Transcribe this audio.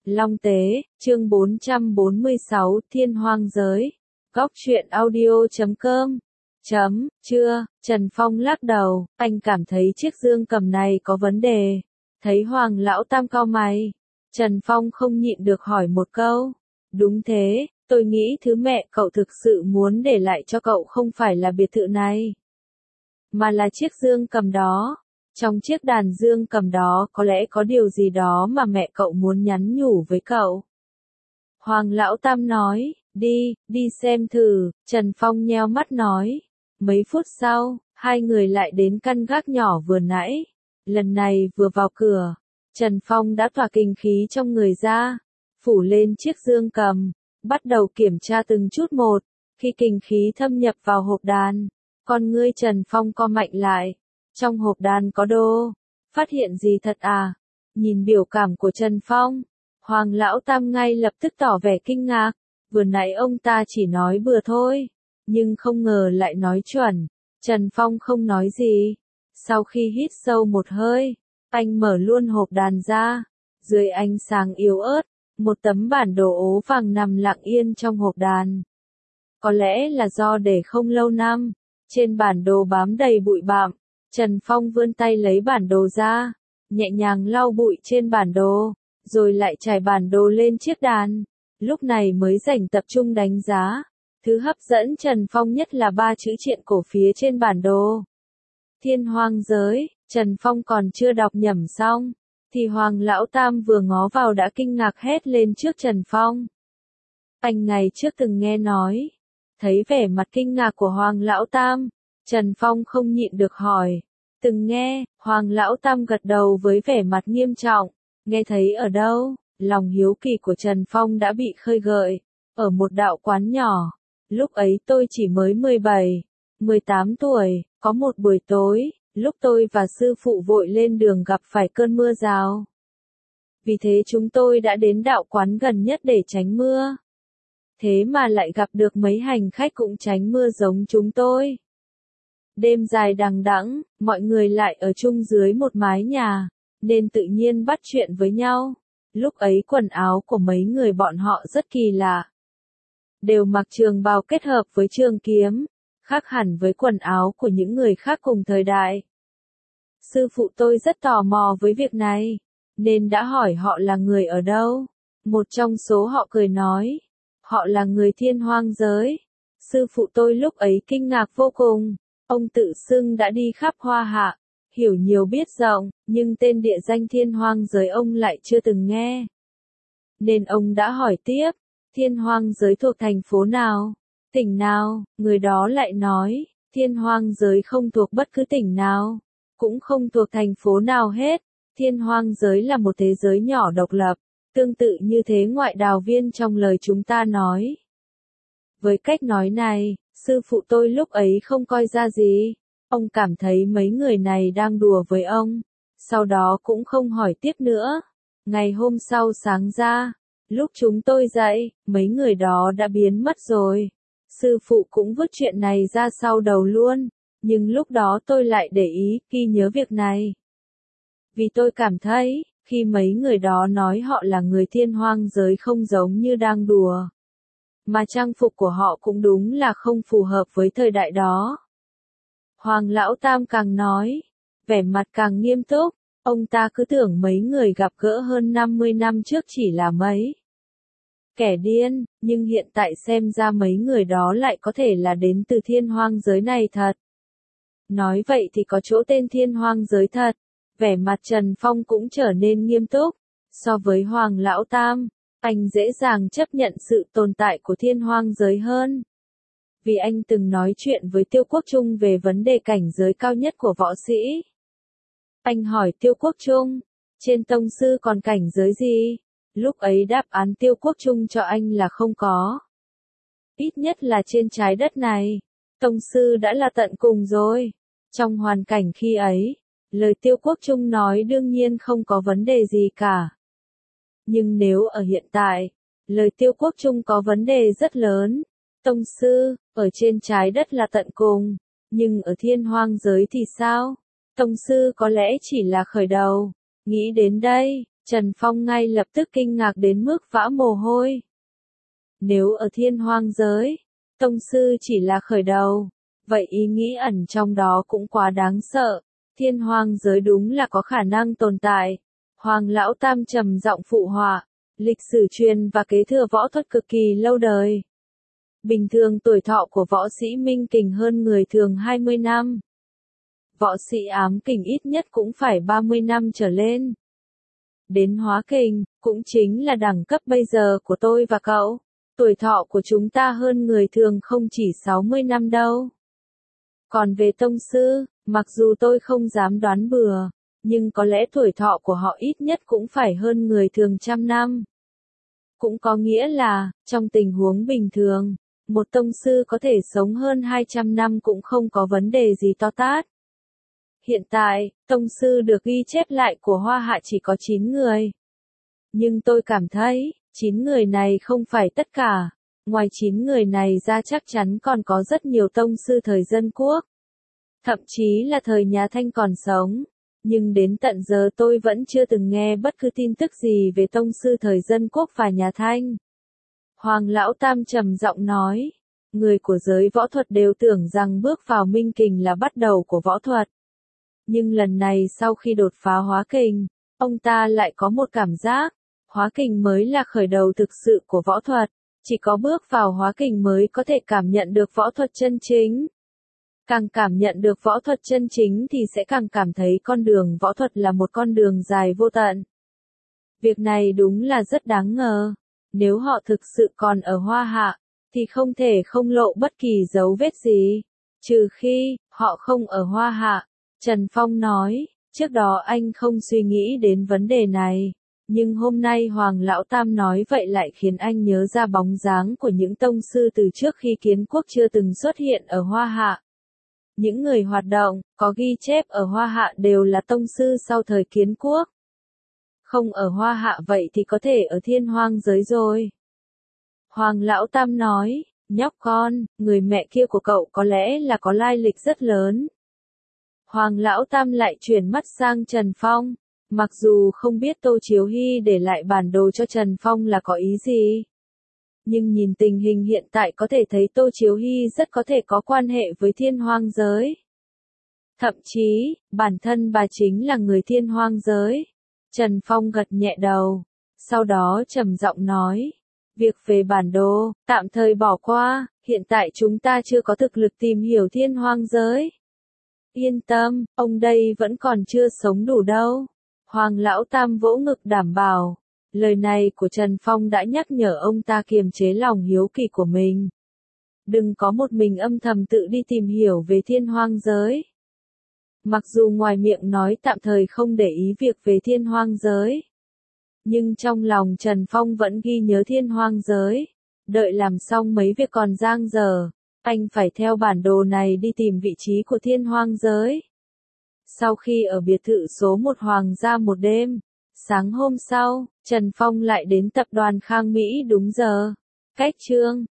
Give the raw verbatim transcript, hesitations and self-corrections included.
Long Tế, chương bốn trăm bốn mươi sáu, Thiên Hoang Giới. Góc truyện audio chấm com. Chấm, chưa, Trần Phong lắc đầu, anh cảm thấy chiếc dương cầm này có vấn đề. Thấy Hoàng lão tam cau mày, Trần Phong không nhịn được hỏi một câu. Đúng thế, tôi nghĩ thứ mẹ cậu thực sự muốn để lại cho cậu không phải là biệt thự này, mà là chiếc dương cầm đó. Trong chiếc đàn dương cầm đó có lẽ có điều gì đó mà mẹ cậu muốn nhắn nhủ với cậu. Hoàng lão tam nói, đi, đi xem thử, Trần Phong nheo mắt nói. Mấy phút sau, hai người lại đến căn gác nhỏ vừa nãy. Lần này vừa vào cửa, Trần Phong đã tỏa kinh khí trong người ra, phủ lên chiếc dương cầm, bắt đầu kiểm tra từng chút một. Khi kinh khí thâm nhập vào hộp đàn, con ngươi Trần Phong co mạnh lại. Trong hộp đàn có đồ. Phát hiện gì thật à? Nhìn biểu cảm của Trần Phong, Hoàng lão tam ngay lập tức tỏ vẻ kinh ngạc. Vừa nãy ông ta chỉ nói bừa thôi, nhưng không ngờ lại nói chuẩn. Trần Phong không nói gì. Sau khi hít sâu một hơi, anh mở luôn hộp đàn ra. Dưới ánh sáng yếu ớt, một tấm bản đồ ố vàng nằm lặng yên trong hộp đàn. Có lẽ là do để không lâu năm, trên bản đồ bám đầy bụi bặm. Trần Phong vươn tay lấy bản đồ ra, nhẹ nhàng lau bụi trên bản đồ, rồi lại trải bản đồ lên chiếc đàn. Lúc này mới rảnh tập trung đánh giá. Thứ hấp dẫn Trần Phong nhất là ba chữ triện cổ phía trên bản đồ. Thiên Hoang Giới. Trần Phong còn chưa đọc nhẩm xong, thì Hoàng lão tam vừa ngó vào đã kinh ngạc hét lên trước Trần Phong. Anh ngày trước từng nghe nói. Thấy vẻ mặt kinh ngạc của Hoàng lão tam, Trần Phong không nhịn được hỏi. Từng nghe, Hoàng lão tam gật đầu với vẻ mặt nghiêm trọng. Nghe thấy ở đâu? Lòng hiếu kỳ của Trần Phong đã bị khơi gợi. Ở một đạo quán nhỏ. Lúc ấy tôi chỉ mới mười bảy, mười tám tuổi. Có một buổi tối, lúc tôi và sư phụ vội lên đường gặp phải cơn mưa rào. Vì thế chúng tôi đã đến đạo quán gần nhất để tránh mưa. Thế mà lại gặp được mấy hành khách cũng tránh mưa giống chúng tôi. Đêm dài đằng đẵng, mọi người lại ở chung dưới một mái nhà, nên tự nhiên bắt chuyện với nhau. Lúc ấy quần áo của mấy người bọn họ rất kỳ lạ. Đều mặc trường bào kết hợp với trường kiếm, khác hẳn với quần áo của những người khác cùng thời đại. Sư phụ tôi rất tò mò với việc này, nên đã hỏi họ là người ở đâu. Một trong số họ cười nói, họ là người Thiên Hoang Giới. Sư phụ tôi lúc ấy kinh ngạc vô cùng. Ông tự xưng đã đi khắp Hoa Hạ, hiểu nhiều biết rộng, nhưng tên địa danh Thiên Hoang Giới ông lại chưa từng nghe. Nên ông đã hỏi tiếp, Thiên Hoang Giới thuộc thành phố nào, tỉnh nào? Người đó lại nói, Thiên Hoang Giới không thuộc bất cứ tỉnh nào, cũng không thuộc thành phố nào hết. Thiên Hoang Giới là một thế giới nhỏ độc lập, tương tự như thế ngoại đào viên trong lời chúng ta nói. Với cách nói này, sư phụ tôi lúc ấy không coi ra gì. Ông cảm thấy mấy người này đang đùa với ông. Sau đó cũng không hỏi tiếp nữa. Ngày hôm sau sáng ra, lúc chúng tôi dậy, mấy người đó đã biến mất rồi. Sư phụ cũng vứt chuyện này ra sau đầu luôn. Nhưng lúc đó tôi lại để ý, ghi nhớ việc này. Vì tôi cảm thấy, khi mấy người đó nói họ là người Thiên Hoang Giới không giống như đang đùa. Mà trang phục của họ cũng đúng là không phù hợp với thời đại đó. Hoàng lão tam càng nói, vẻ mặt càng nghiêm túc, ông ta cứ tưởng mấy người gặp gỡ hơn năm mươi năm trước chỉ là mấy kẻ điên, nhưng hiện tại xem ra mấy người đó lại có thể là đến từ Thiên Hoang Giới này thật. Nói vậy thì có chỗ tên Thiên Hoang Giới thật. Vẻ mặt Trần Phong cũng trở nên nghiêm túc. So với Hoàng lão tam, anh dễ dàng chấp nhận sự tồn tại của Thiên Hoang Giới hơn. Vì anh từng nói chuyện với Tiêu Quốc Trung về vấn đề cảnh giới cao nhất của võ sĩ. Anh hỏi Tiêu Quốc Trung, trên tông sư còn cảnh giới gì? Lúc ấy đáp án Tiêu Quốc Trung cho anh là không có. Ít nhất là trên trái đất này, tông sư đã là tận cùng rồi. Trong hoàn cảnh khi ấy, lời Tiêu Quốc Trung nói đương nhiên không có vấn đề gì cả. Nhưng nếu ở hiện tại, lời Tiêu Quốc Trung có vấn đề rất lớn. Tông sư, ở trên trái đất là tận cùng, nhưng ở Thiên Hoang Giới thì sao? Tông sư có lẽ chỉ là khởi đầu. Nghĩ đến đây, Trần Phong ngay lập tức kinh ngạc đến mức vã mồ hôi. Nếu ở thiên hoang giới, tông sư chỉ là khởi đầu, vậy ý nghĩ ẩn trong đó cũng quá đáng sợ. Thiên hoang giới đúng là có khả năng tồn tại. Hoàng Lão Tam trầm giọng phụ họa, lịch sử truyền và kế thừa võ thuật cực kỳ lâu đời. Bình thường tuổi thọ của võ sĩ minh kình hơn người thường hai mươi năm. Võ sĩ ám kình ít nhất cũng phải ba mươi năm trở lên. Đến hóa kình, cũng chính là đẳng cấp bây giờ của tôi và cậu. Tuổi thọ của chúng ta hơn người thường không chỉ sáu mươi năm đâu. Còn về tông sư, mặc dù tôi không dám đoán bừa, nhưng có lẽ tuổi thọ của họ ít nhất cũng phải hơn người thường trăm năm. Cũng có nghĩa là, trong tình huống bình thường, một tông sư có thể sống hơn hai trăm năm cũng không có vấn đề gì to tát. Hiện tại, tông sư được ghi chép lại của Hoa Hạ chỉ có chín người. Nhưng tôi cảm thấy, chín người này không phải tất cả. Ngoài chín người này ra chắc chắn còn có rất nhiều tông sư thời Dân Quốc. Thậm chí là thời nhà Thanh còn sống. Nhưng đến tận giờ tôi vẫn chưa từng nghe bất cứ tin tức gì về tông sư thời Dân Quốc và nhà Thanh. Hoàng Lão Tam trầm giọng nói. Người của giới võ thuật đều tưởng rằng bước vào minh kình là bắt đầu của võ thuật. Nhưng lần này sau khi đột phá hóa kình, ông ta lại có một cảm giác. Hóa kình mới là khởi đầu thực sự của võ thuật. Chỉ có bước vào hóa kình mới có thể cảm nhận được võ thuật chân chính. Càng cảm nhận được võ thuật chân chính thì sẽ càng cảm thấy con đường võ thuật là một con đường dài vô tận. Việc này đúng là rất đáng ngờ. Nếu họ thực sự còn ở Hoa Hạ, thì không thể không lộ bất kỳ dấu vết gì. Trừ khi, họ không ở Hoa Hạ. Trần Phong nói, trước đó anh không suy nghĩ đến vấn đề này. Nhưng hôm nay Hoàng Lão Tam nói vậy lại khiến anh nhớ ra bóng dáng của những tông sư từ trước khi kiến quốc chưa từng xuất hiện ở Hoa Hạ. Những người hoạt động, có ghi chép ở Hoa Hạ đều là tông sư sau thời kiến quốc. Không ở Hoa Hạ vậy thì có thể ở thiên hoang giới rồi. Hoàng Lão Tam nói, nhóc con, người mẹ kia của cậu có lẽ là có lai lịch rất lớn. Hoàng Lão Tam lại chuyển mắt sang Trần Phong. Mặc dù không biết Tô Chiếu Hy để lại bản đồ cho Trần Phong là có ý gì. Nhưng nhìn tình hình hiện tại có thể thấy Tô Chiếu Hy rất có thể có quan hệ với thiên hoang giới. Thậm chí, bản thân bà chính là người thiên hoang giới. Trần Phong gật nhẹ đầu. Sau đó trầm giọng nói. Việc về bản đồ, tạm thời bỏ qua, hiện tại chúng ta chưa có thực lực tìm hiểu thiên hoang giới. Yên tâm, ông đây vẫn còn chưa sống đủ đâu. Hoàng Lão Tam vỗ ngực đảm bảo. Lời này của Trần Phong đã nhắc nhở ông ta kiềm chế lòng hiếu kỳ của mình. Đừng có một mình âm thầm tự đi tìm hiểu về thiên hoang giới. Mặc dù ngoài miệng nói tạm thời không để ý việc về thiên hoang giới. Nhưng trong lòng Trần Phong vẫn ghi nhớ thiên hoang giới. Đợi làm xong mấy việc còn dang dở, anh phải theo bản đồ này đi tìm vị trí của thiên hoang giới. Sau khi ở biệt thự số một Hoàng gia một đêm, sáng hôm sau, Trần Phong lại đến tập đoàn Khang Mỹ đúng giờ. Cách chương